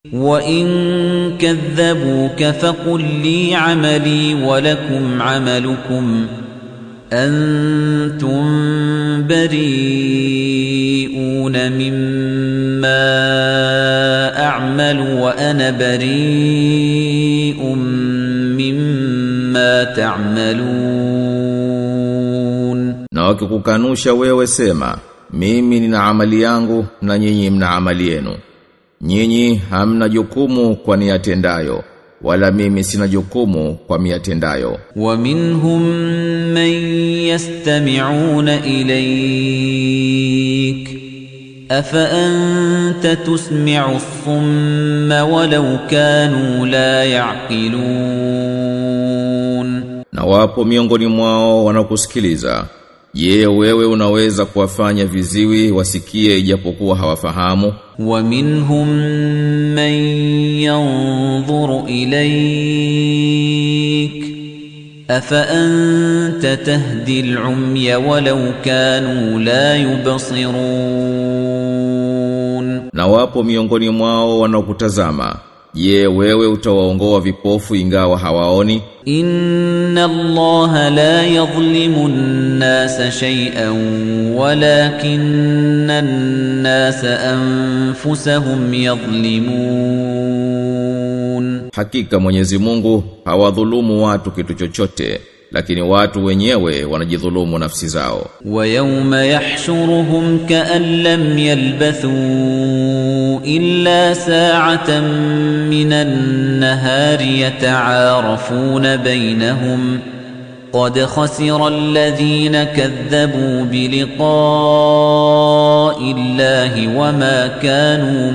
وَإِن كَذَّبُوكَ فَقُل لِّي عَمَلِي وَلَكُمْ عَمَلُكُمْ أَنتُم بَرِيئُونَ مِمَّا أَعْمَلُ وَأَنَا بَرِيءٌ مِّمَّا تَعْمَلُونَ. Na wakikukanusha wewe sema, mimi nina amali yangu na nyinyi mna amali yenu. Nyinyi hamna jukumu kwa niyatendayo, wala mimi sina jukumu kwa miyatendayo. Wa minhum man yastami'una ilayk afa anta tusmi'u ath-thumma walau kanu la ya'qilun. Na wapo miongoni mwao wanakusikiliza. Je, wewe unaweza kuwafanya viziwi wasikie ijapokuwa hawafahamu? Wa minhum man yanzuru ilayk afa anta tahdi al-umya walau kanu la yubsirun. Na wapo miongoni mwao wanaokutazama. Je, wewe utawaongoa vipofu ingawa hawaoni? Inna Allaha la yadhlimu an-nasa shay'an walakinna an-nasa anfusahum yadhlimun. Hakika Mwenyezi Mungu hawadhulumu watu kitu chochote, lakini watu wenyewe wanajidhulumu nafsi zao. Wa yawma yahshuruhum ka'an lam yalbathu illa sa'atan minan nahari yata'arafuna bainahum qad khasira alladhina kadhabu biliqa'i Allahi wama kanu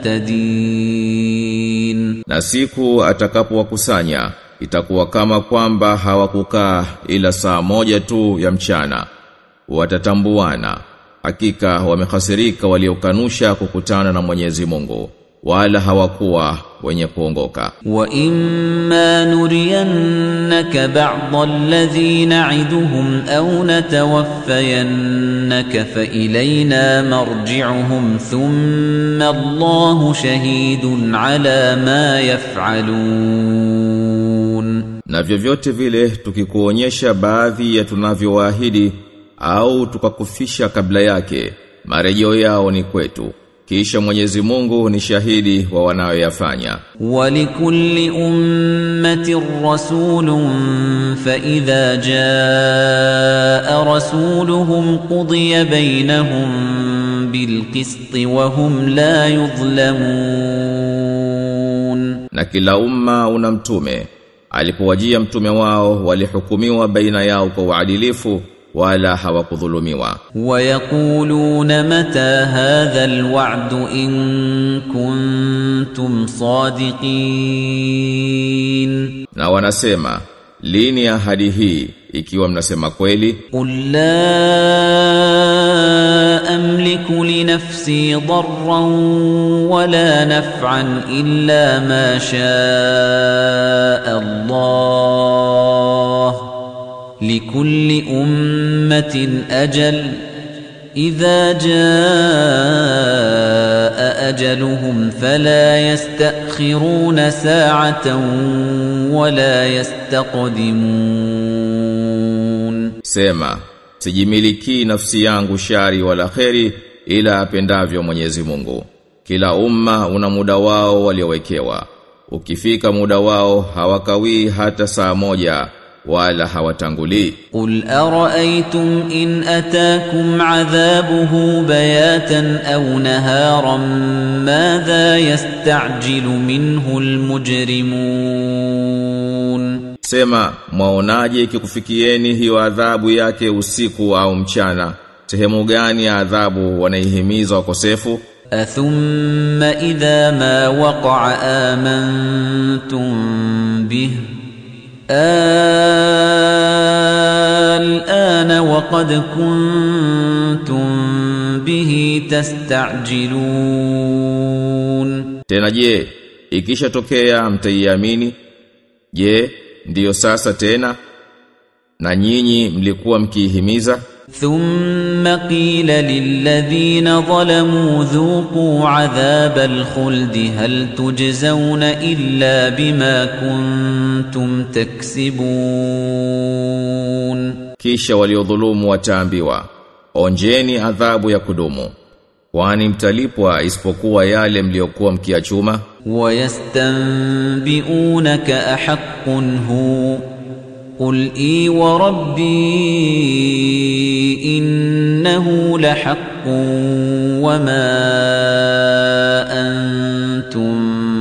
muhtadin. Na siku atakapowakusanya itakuwa kama kwamba hawakukaa ila saa moja tu ya mchana. Watatambuana, hakika wamehasirika waliokanusha kukutana na Mwenyezi Mungu, wala hawakuwa wenye kuongoka. Wa imma nuriyannaka ba'd alladhi na'iduhum aw natawaffayannaka fa ilayna marji'uhum thumma Allahu shahidun 'ala ma yaf'alun. Na vyovyote vile tukikuonyesha baadhi ya tunavyowaahidi au tukakufisha kabla yake, marejeo yao ni kwetu. Kisha Mwenyezi Mungu ni shahidi wa wanayoyafanya. Walikulli ummatin rasulun fa idha jaa rasuluhum qudiya bainahum bil qisti wa hum la yudhlamun. Na kila umma una mtume. Alipowajia mtume wao walihukumiwa baina yao kwa uadilifu wala hawakudhulumiwa. Wa yaquluna mata hadha alwa'du in kuntum sadiqin. Na wanasema, lini ahadi hii ikiwa mnasema kweli? Qul la amliku li nafsi darran wala naf'an illa ma shaa Allah. لكل أمة أجل إذا جاء أجلهم فلا يستأخرون ساعة ولا يستقدمون. Sema, sijimiliki nafsi yangu shari wala kheri ila apendavyo Mwenyezi Mungu. Kila umma una muda wao waliowekewa. Ukifika muda wao hawakawii hata saa moja wala hawatangulii. Qul ara'aytum in ataakum 'adhabuhu bayatan aw naharan madha yasta'jilu minhu almujrimun. Sema, mwaonaje ikikufikieni hiyo adhabu yake usiku au mchana? Sehemu gani ya adhabu wanaihimiza wakosefu? Athumma idha ma waqa'a amantum bihi الآن وقد كنتم به تستعجلون. Tena je, ikishatokea mtaiamini? Je, ndiyo sasa tena? Na nyinyi mlikuwa mkihimiza? ثم قيل للذين ظلموا ذوقوا عذاب الخلد هل تجزون إلا بما كنتم تكسبون. Kisha waliodhulumu wataambiwa, onjeni adhabu ya kudumu, kwani mtalipwa isipokuwa yale mliokuwa mkiachuma. ويستنبئونك أحق هو قل إي وربي إنه لحق وما أنتم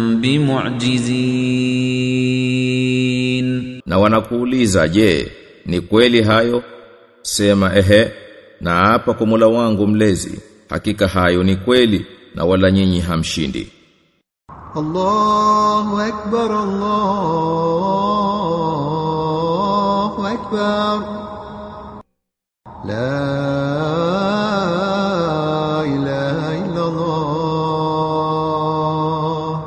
بمعجزين. Na wanakuuliza, je, ni kweli hayo? Sema ehe, na hapa kwa Mola wangu mlezi, hakika hayo ni kweli na wala nyinyi hamshindi. Allahu Akbar, Allahu Akbar. La ilaha illa Allah.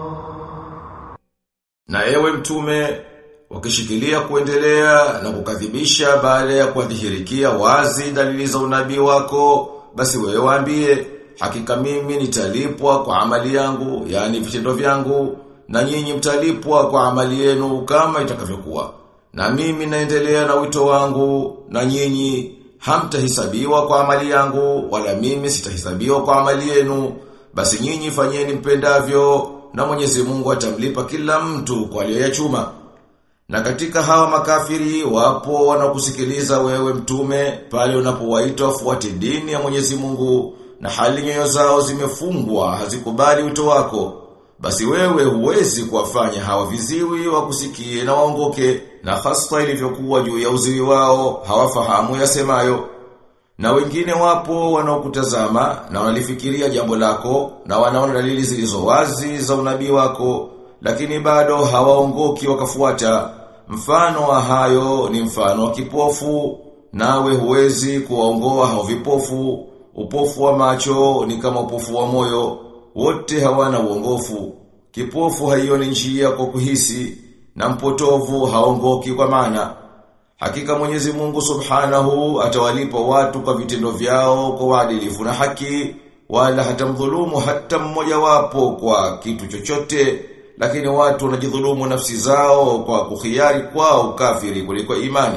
Na ewe mtume, wakishikilia kuendelea na kukadhibisha baada ya kuadhihirikia wazi dalili za unabii wako, basi wewe waambie, hakika mimi nitalipwa kwa amali yangu, yani vitendo vyangu, na nyinyi mtalipwa kwa amali yenu kama itakavyokuwa. Na mimi naendelea na wito wangu, na nyinyi hamtahisabiwa kwa amali yangu, wala mimi sitahisabiwa kwa amali yenu. Basi nyinyi fanyeni mpendavyo, na Mwenyezi Mungu atamlipa kila mtu kwa aliyoyachuma. Na katika hawa makafiri wapo wanakusikiliza wewe mtume pale unapowaita wafuate dini ya Mwenyezi Mungu, na hali nyoyo zao zimefungwa hazikubali wito wako. Basi wewe huwezi kuwafanya hawa viziwi wakusikie na waongoke, na hasa ilivyokuwa juu ya uziwi wao hawafahamu yasemayo. Na wengine wapo wanaokutazama na wanalifikiria jambo lako, na wanaona dalili zilizo wazi za unabii wako, lakini bado hawaongoki wakafuata. Mfano wa hayo ni mfano wa kipofu, nawe huwezi kuwaongoa hao vipofu. Upofu wa macho ni kama upofu wa moyo, wote hawana uongofu. Kipofu haioni njia kwa kuhisi, na mpotovu haongoki kwa maana. Hakika Mwenyezi Mungu Subhanahu atawalipa watu kwa vitendo vyao kwa uadilifu na haki, wala hatamdhulumu hata mmoja wapo kwa kitu chochote. Lakini watu wanajidhulumu nafsi zao kwa kukhiyari kwao kafiri kuliko imani.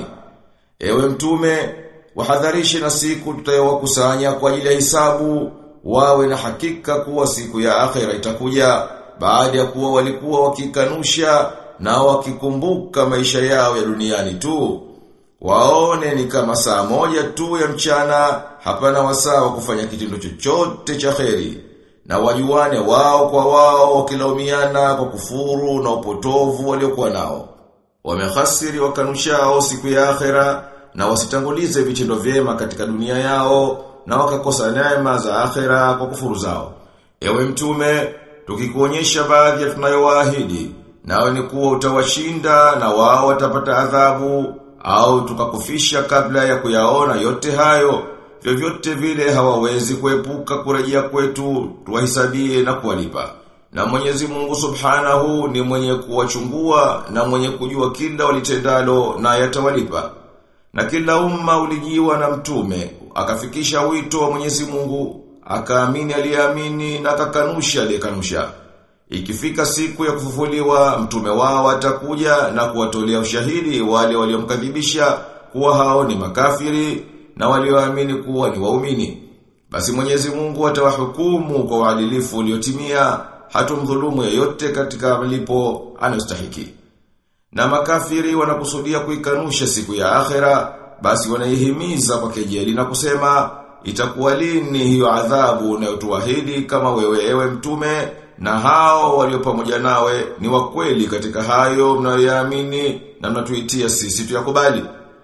Ewe mtume, wahadharishe na siku tutayowakusanya kwa ajili ya hisabu, wawe na hakika kuwa siku ya akhera itakuja, baada ya kuwa walikuwa wakikanusha na wakikumbuka maisha yao ya duniani tu. Waone ni kama saa moja tu ya mchana, hapana wasaa wa kufanya kitendo chochote cha kheri. Na wajuane wao kwa wao wakilaumiana kwa kufuru na upotovu waliokuwa nao. Wamehasiri wakanushao siku ya akhera, na wasitangulize vitendo vyema katika dunia yao, na wakakosa neema za akhera kwa kufuru zao. Ewe mtume, tukikuonyesha baadhi ya tunayowaahidi, nawe ni kuwa utawashinda na wao watapata adhabu, au tukakufisha kabla ya kuyaona yote hayo, vyovyote vile hawawezi kuepuka kurejea kwetu tuwahisabie na kuwalipa. Na Mwenyezi Mungu Subhanahu ni mwenye kuwachungua na mwenye kujua kila walitendalo, na yatawalipa. Na kila umma ulijiwa na mtume, akafikisha wito wa Mwenyezi Mungu, akaamini aliyeamini na akakanusha aliyekanusha. Ikifika siku ya kufufuliwa, mtume wao atakuja na kuwatolea ushahidi wale waliomkadhibisha kuwa hao ni makafiri, na walioamini kuwa ni waumini. Basi Mwenyezi Mungu atawahukumu kwa uadilifu uliotimia, hatumdhulumu yeyote katika malipo anayostahiki. Na makafiri wanakusudia kuikanusha siku ya akhera, basi wanaihimiza kwa kejeli na kusema, itakuwa lini hiyo adhabu unayotuahidi kama wewe ewe mtume, na hao walio pamoja nawe ni wakweli katika hayo mnayoyaamini na mnatuitia sisi tuyakubali.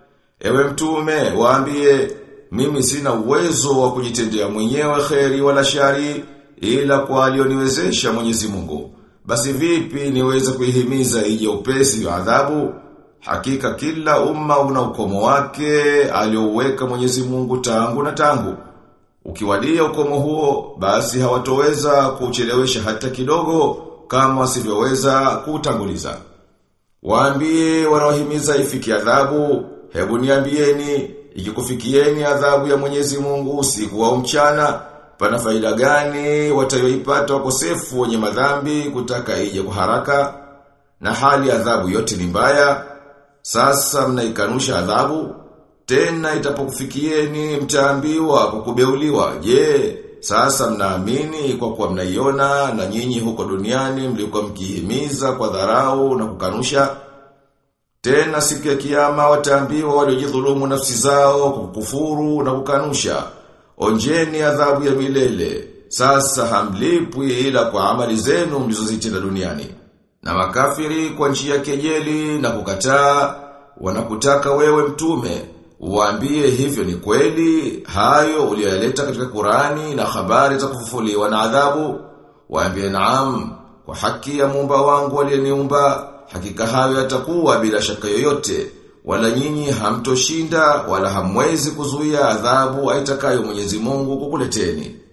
Ewe mtume, waambie, mimi sina uwezo wa kujitendea mwenyewe kheri wala shari, ila kwa alioniwezesha Mwenyezi Mungu. Basi vipi niweze kuihimiza ije upesi ya adhabu? Hakika kila umma una ukomo wake aliouweka Mwenyezi Mungu tangu na tangu. Ukiwadia ukomo huo, basi hawatoweza kuchelewesha hata kidogo kama wasivyoweza kutanguliza. Waambie wanaohimiza ifiki adhabu, hebu niambieni, ikikufikieni adhabu ya Mwenyezi Mungu usiku au mchana, pana faida gani watayoipata wakosefu wenye madhambi kutaka ije kwa haraka? Na hali adhabu yote ni mbaya. Sasa mnaikanusha adhabu, tena itapokufikieni mtaambiwa kwa kubeuliwa. Je, sasa mnaamini kwa kuwa mnaiona na nyinyi huko duniani mlikuwa mkihimiza kwa dharau na kukanusha? Tena siku ya kiyama wataambiwa waliojidhulumu nafsi zao kwa kukufuru na kukanusha, onjeni adhabu ya milele. Sasa hamlipwi ila kwa amali zenu mlizozitenda duniani. Na makafiri kwa njia kejeli na kukataa wanakutaka wewe mtume uwaambie hivyo ni kweli hayo uliyoleta katika Qur'ani na habari za kufufuliwa na adhabu. Waambie naam, kwa haki ya Muumba wangu aliyeniumba, hakika hayo yatakuwa bila shaka yoyote, wala nyinyi hamtoshinda wala hamwezi kuzuia adhabu aitakayo Mwenyezi Mungu kukuleteni.